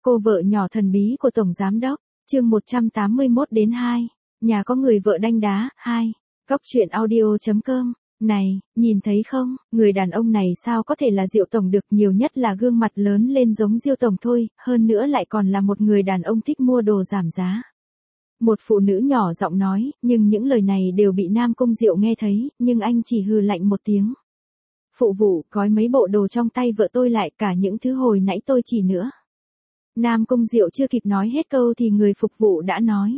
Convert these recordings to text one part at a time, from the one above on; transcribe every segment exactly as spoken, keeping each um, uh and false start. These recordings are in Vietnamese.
Cô vợ nhỏ thần bí của Tổng Giám Đốc, chương một trăm tám mươi mốt đến hai, nhà có người vợ đanh đá, hai, góc truyện audio.com, này, nhìn thấy không, người đàn ông này sao có thể là Diệu Tổng được, nhiều nhất là gương mặt lớn lên giống Diêu Tổng thôi, hơn nữa lại còn là một người đàn ông thích mua đồ giảm giá. Một phụ nữ nhỏ giọng nói, nhưng những lời này đều bị Nam Cung Diệu nghe thấy, nhưng anh chỉ hừ lạnh một tiếng. Phụ vụ, gói mấy bộ đồ trong tay vợ tôi lại, cả những thứ hồi nãy tôi chỉ nữa. Nam Cung Diệu chưa kịp nói hết câu thì người phục vụ đã nói.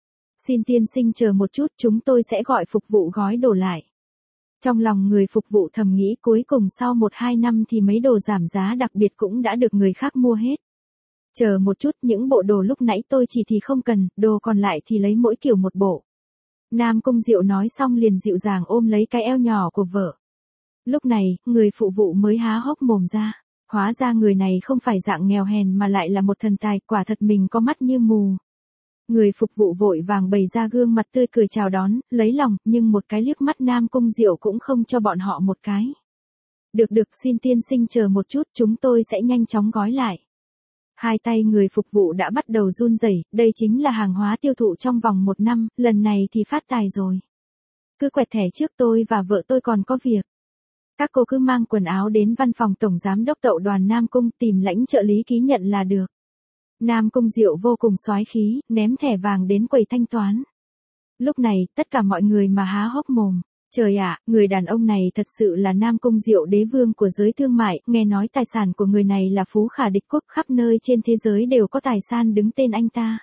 Xin tiên sinh chờ một chút, chúng tôi sẽ gọi phục vụ gói đồ lại. Trong lòng người phục vụ thầm nghĩ cuối cùng sau một hai năm thì mấy đồ giảm giá đặc biệt cũng đã được người khác mua hết. Chờ một chút, những bộ đồ lúc nãy tôi chỉ thì không cần, đồ còn lại thì lấy mỗi kiểu một bộ. Nam Cung Diệu nói xong liền dịu dàng ôm lấy cái eo nhỏ của vợ. Lúc này, người phụ vụ mới há hốc mồm ra. Hóa ra người này không phải dạng nghèo hèn mà lại là một thần tài, quả thật mình có mắt như mù. Người phục vụ vội vàng bày ra gương mặt tươi cười chào đón, lấy lòng, nhưng một cái liếc mắt Nam Cung Diệu cũng không cho bọn họ một cái. Được được, xin tiên sinh chờ một chút, chúng tôi sẽ nhanh chóng gói lại. Hai tay người phục vụ đã bắt đầu run rẩy, đây chính là hàng hóa tiêu thụ trong vòng một năm, lần này thì phát tài rồi. Cứ quẹt thẻ trước, tôi và vợ tôi còn có việc. Các cô cứ mang quần áo đến văn phòng Tổng Giám Đốc Tậu đoàn Nam Cung tìm lãnh trợ lý ký nhận là được. Nam Cung Diệu vô cùng soái khí, ném thẻ vàng đến quầy thanh toán. Lúc này, tất cả mọi người mà há hốc mồm. Trời ạ, người đàn ông này thật sự là Nam Cung Diệu, đế vương của giới thương mại, nghe nói tài sản của người này là phú khả địch quốc, khắp nơi trên thế giới đều có tài sản đứng tên anh ta.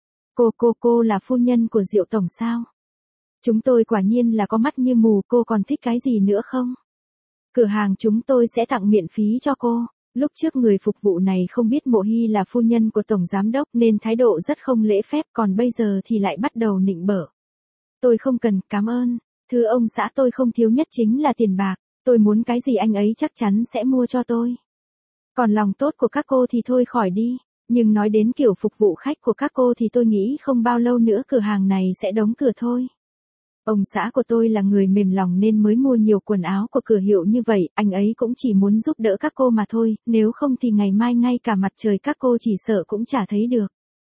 Cô cô cô là phu nhân của Diệu Tổng sao? Chúng tôi quả nhiên là có mắt như mù, cô còn thích cái gì nữa không? Cửa hàng chúng tôi sẽ tặng miễn phí cho cô. Lúc trước người phục vụ này không biết Mộ Hy là phu nhân của Tổng Giám Đốc nên thái độ rất không lễ phép, còn bây giờ thì lại bắt đầu nịnh bợ. Tôi không cần, cảm ơn. Thưa ông xã, tôi không thiếu nhất chính là tiền bạc. Tôi muốn cái gì anh ấy chắc chắn sẽ mua cho tôi. Còn lòng tốt của các cô thì thôi khỏi đi. Nhưng nói đến kiểu phục vụ khách của các cô thì tôi nghĩ không bao lâu nữa cửa hàng này sẽ đóng cửa thôi. Ông xã của tôi là người mềm lòng nên mới mua nhiều quần áo của cửa hiệu như vậy, anh ấy cũng chỉ muốn giúp đỡ các cô mà thôi, nếu không thì ngày mai ngay cả mặt trời các cô chỉ sợ cũng chả thấy được.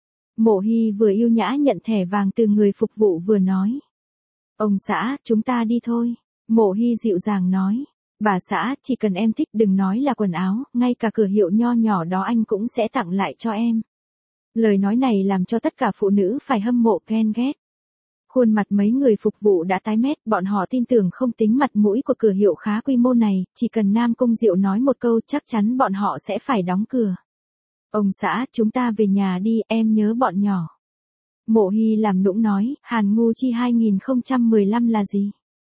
Mộ Hy vừa yêu nhã nhận thẻ vàng từ người phục vụ vừa nói. Ông xã, chúng ta đi thôi. Mộ Hy dịu dàng nói. Bà xã, chỉ cần em thích đừng nói là quần áo, ngay cả cửa hiệu nho nhỏ đó anh cũng sẽ tặng lại cho em. Lời nói này làm cho tất cả phụ nữ phải hâm mộ ghen ghét. Khuôn mặt mấy người phục vụ đã tái mét, bọn họ tin tưởng không tính mặt mũi của cửa hiệu khá quy mô này, chỉ cần Nam Cung Diệu nói một câu chắc chắn bọn họ sẽ phải đóng cửa. Ông xã, chúng ta về nhà đi, em nhớ bọn nhỏ. Mộ Hy làm nũng nói, Hàn Ngu Chi hai không một lăm là gì?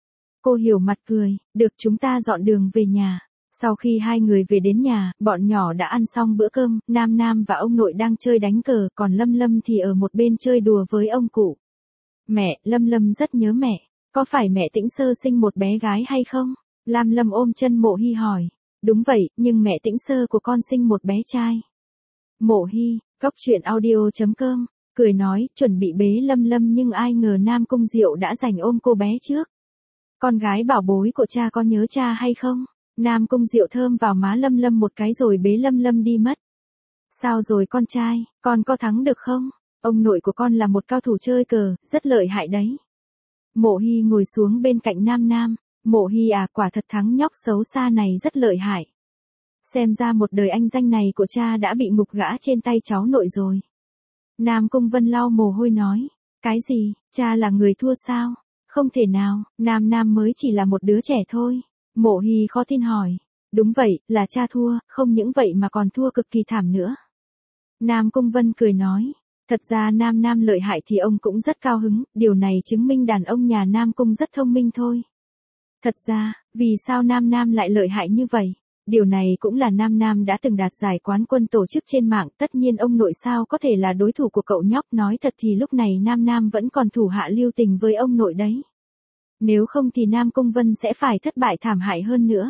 Cô hiểu mặt cười, được, chúng ta dọn đường về nhà. Sau khi hai người về đến nhà, bọn nhỏ đã ăn xong bữa cơm, Nam Nam và ông nội đang chơi đánh cờ, còn Lâm Lâm thì ở một bên chơi đùa với ông cụ. Mẹ, Lâm Lâm rất nhớ mẹ, có phải mẹ Tĩnh Sơ sinh một bé gái hay không? Lam Lâm ôm chân Mộ Hy hỏi. Đúng vậy, nhưng mẹ Tĩnh Sơ của con sinh một bé trai. Mộ Hy, góc truyện audio.com, cười nói, chuẩn bị bế Lâm Lâm nhưng ai ngờ Nam Cung Diệu đã giành ôm cô bé trước. Con gái bảo bối của cha có nhớ cha hay không? Nam Cung Diệu thơm vào má Lâm Lâm một cái rồi bế Lâm Lâm đi mất. Sao rồi con trai, con có thắng được không? Ông nội của con là một cao thủ chơi cờ, rất lợi hại đấy. Mộ Hy ngồi xuống bên cạnh Nam Nam. Mộ Hy à, quả thật thắng nhóc xấu xa này rất lợi hại. Xem ra một đời anh danh này của cha đã bị ngục gã trên tay cháu nội rồi. Nam Cung Vân lau mồ hôi nói. Cái gì, cha là người thua sao? Không thể nào, Nam Nam mới chỉ là một đứa trẻ thôi. Mộ Hy khó tin hỏi. Đúng vậy, là cha thua, không những vậy mà còn thua cực kỳ thảm nữa. Nam Cung Vân cười nói. Thật ra Nam Nam lợi hại thì ông cũng rất cao hứng, điều này chứng minh đàn ông nhà Nam Cung rất thông minh thôi. Thật ra, vì sao Nam Nam lại lợi hại như vậy? Điều này cũng là Nam Nam đã từng đạt giải quán quân tổ chức trên mạng, tất nhiên ông nội sao có thể là đối thủ của cậu nhóc, nói thật thì lúc này Nam Nam vẫn còn thủ hạ lưu tình với ông nội đấy. Nếu không thì Nam Cung Vân sẽ phải thất bại thảm hại hơn nữa.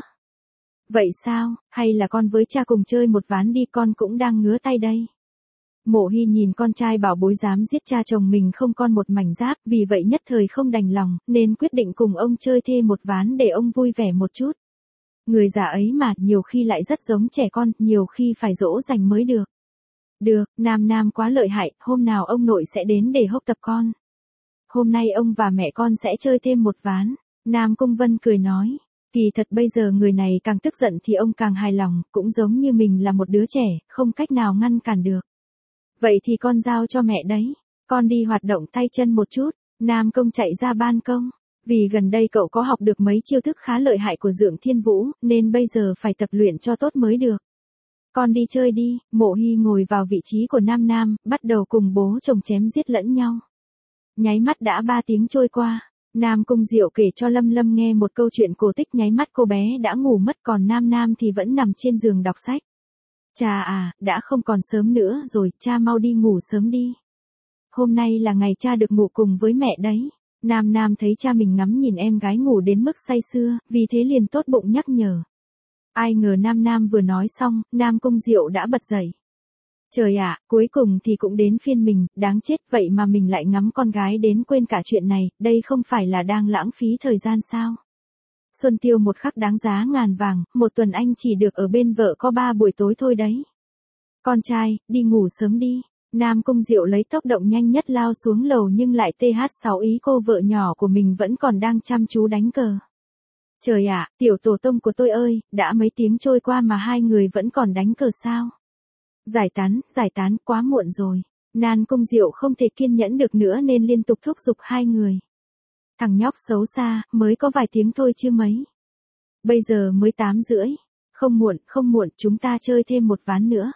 Vậy sao, hay là con với cha cùng chơi một ván đi, con cũng đang ngứa tay đây. Mộ Hy nhìn con trai bảo bối dám giết cha chồng mình không còn một mảnh giáp, vì vậy nhất thời không đành lòng, nên quyết định cùng ông chơi thêm một ván để ông vui vẻ một chút. Người già ấy mà, nhiều khi lại rất giống trẻ con, nhiều khi phải dỗ dành mới được. Được, Nam Nam quá lợi hại, hôm nào ông nội sẽ đến để hốc tập con. Hôm nay ông và mẹ con sẽ chơi thêm một ván. Nam Cung Vân cười nói. Kỳ thật bây giờ người này càng tức giận thì ông càng hài lòng, cũng giống như mình là một đứa trẻ, không cách nào ngăn cản được. Vậy thì con giao cho mẹ đấy. Con đi hoạt động tay chân một chút. Nam Công chạy ra ban công. Vì gần đây cậu có học được mấy chiêu thức khá lợi hại của Dượng Thiên Vũ, nên bây giờ phải tập luyện cho tốt mới được. Con đi chơi đi. Mộ Hy ngồi vào vị trí của Nam Nam, bắt đầu cùng bố chồng chém giết lẫn nhau. Nháy mắt đã ba tiếng trôi qua. Nam Cung Diệu kể cho Lâm Lâm nghe một câu chuyện cổ tích, nháy mắt cô bé đã ngủ mất, còn Nam Nam thì vẫn nằm trên giường đọc sách. Cha à, đã không còn sớm nữa rồi, cha mau đi ngủ sớm đi. Hôm nay là ngày cha được ngủ cùng với mẹ đấy. Nam Nam thấy cha mình ngắm nhìn em gái ngủ đến mức say sưa, vì thế liền tốt bụng nhắc nhở. Ai ngờ Nam Nam vừa nói xong, Nam Cung Diệu đã bật dậy. Trời ạ, cuối cùng thì cũng đến phiên mình, đáng chết, vậy mà mình lại ngắm con gái đến quên cả chuyện này, đây không phải là đang lãng phí thời gian sao? Xuân Tiêu một khắc đáng giá ngàn vàng, một tuần anh chỉ được ở bên vợ có ba buổi tối thôi đấy. Con trai, đi ngủ sớm đi. Nam Cung Diệu lấy tốc độ nhanh nhất lao xuống lầu nhưng lại tê hát sáu ý cô vợ nhỏ của mình vẫn còn đang chăm chú đánh cờ. Trời ạ, tiểu tổ tông của tôi ơi, đã mấy tiếng trôi qua mà hai người vẫn còn đánh cờ sao? Giải tán, giải tán, quá muộn rồi. Nam Cung Diệu không thể kiên nhẫn được nữa nên liên tục thúc giục hai người. Thằng nhóc xấu xa, mới có vài tiếng thôi chứ mấy. Bây giờ mới tám rưỡi. Không muộn, không muộn, chúng ta chơi thêm một ván nữa.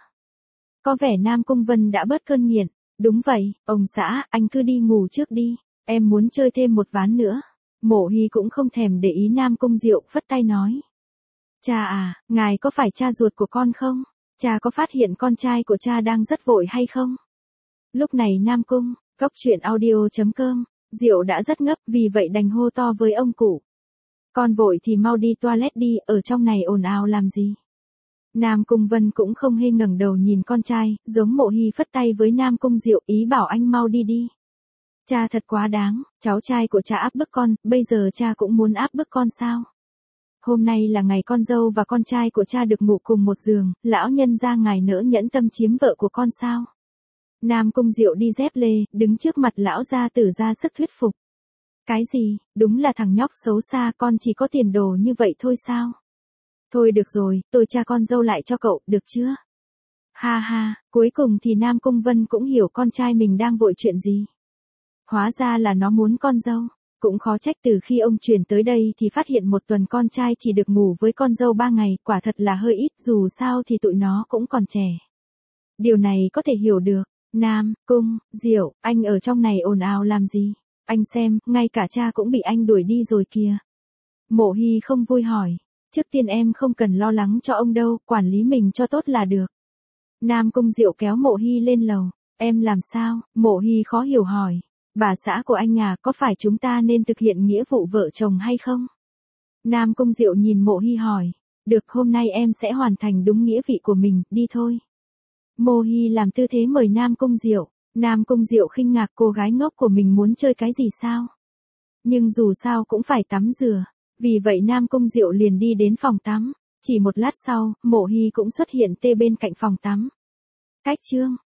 Có vẻ Nam Cung Vân đã bớt cơn nghiện. Đúng vậy, ông xã, anh cứ đi ngủ trước đi. Em muốn chơi thêm một ván nữa. Mộ Hy cũng không thèm để ý Nam Cung Diệu, phất tay nói. Cha à, ngài có phải cha ruột của con không? Cha có phát hiện con trai của cha đang rất vội hay không? Lúc này Nam Cung, góc truyện audio chấm com, Diệu đã rất ngấp, vì vậy đành hô to với ông cụ. Con vội thì mau đi toilet đi, ở trong này ồn ào làm gì? Nam Cung Vân cũng không hề ngẩng đầu nhìn con trai, giống Mộ Hy phất tay với Nam Cung Diệu, ý bảo anh mau đi đi. Cha thật quá đáng, cháu trai của cha áp bức con, bây giờ cha cũng muốn áp bức con sao? Hôm nay là ngày con dâu và con trai của cha được ngủ cùng một giường, lão nhân gia ngài nỡ nhẫn tâm chiếm vợ của con sao? Nam Cung Diệu đi dép lê, đứng trước mặt lão gia tử ra sức thuyết phục. Cái gì, đúng là thằng nhóc xấu xa, con chỉ có tiền đồ như vậy thôi sao? Thôi được rồi, tôi cha con dâu lại cho cậu, được chưa? Ha ha, cuối cùng thì Nam Cung Vân cũng hiểu con trai mình đang vội chuyện gì. Hóa ra là nó muốn con dâu. Cũng khó trách từ khi ông chuyển tới đây thì phát hiện một tuần con trai chỉ được ngủ với con dâu ba ngày, quả thật là hơi ít, dù sao thì tụi nó cũng còn trẻ. Điều này có thể hiểu được. Nam Cung Diệu, anh ở trong này ồn ào làm gì? Anh xem, ngay cả cha cũng bị anh đuổi đi rồi kìa. Mộ Hy không vui hỏi. Trước tiên em không cần lo lắng cho ông đâu, quản lý mình cho tốt là được. Nam Cung Diệu kéo Mộ Hy lên lầu. Em làm sao? Mộ Hy khó hiểu hỏi. Bà xã của anh à, có phải chúng ta nên thực hiện nghĩa vụ vợ chồng hay không? Nam Cung Diệu nhìn Mộ Hy hỏi. Được, hôm nay em sẽ hoàn thành đúng nghĩa vị của mình, đi thôi. Mộ Hy làm tư thế mời Nam Cung Diệu. Nam Cung Diệu khinh ngạc, cô gái ngốc của mình muốn chơi cái gì sao? Nhưng dù sao cũng phải tắm rửa. Vì vậy Nam Cung Diệu liền đi đến phòng tắm. Chỉ một lát sau, Mộ Hy cũng xuất hiện tê bên cạnh phòng tắm. Cách chương.